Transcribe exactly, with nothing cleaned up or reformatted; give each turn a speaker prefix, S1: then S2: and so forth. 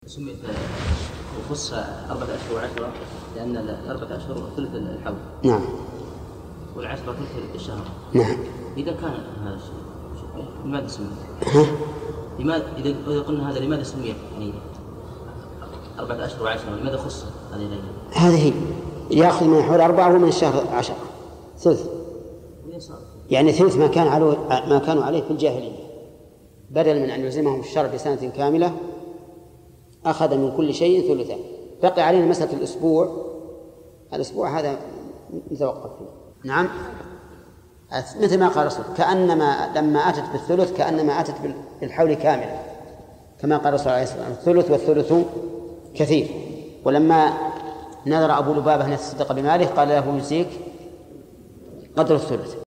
S1: سميت وخص أربعة أشهر وعشرة لأن الأربعة أشهر ثلث الحول.
S2: نعم.
S1: والعشرة ثلث الشهر.
S2: نعم.
S1: إذا كان هذا الشيء لماذا سمي؟ لماذا إذا قلنا هذا لماذا سمي يعني أربعة أشهر وعشرة لماذا خص هذه الأيام؟
S2: هذه يأخذ من الحول أربعة ومن الشهر عشرة ثلث. يعني ثلث ما كان عليه ما كانوا عليه في الجاهلية، بدل من أن يلزمهم الشرع في سنة كاملة أخذ من كل شيء ثلثا. بقي علينا مسألة الأسبوع. الأسبوع هذا نتوقف فيه. نعم، مثل ما قال رسول كأنما لما أتت بالثلث كأنما أتت بالحول كاملة، كما قال رسول الله عليه الصلاة والسلام الثلث والثلث كثير. ولما نذر أبو لبابة أن يتصدق بماله قال له يجزيك قدر الثلث.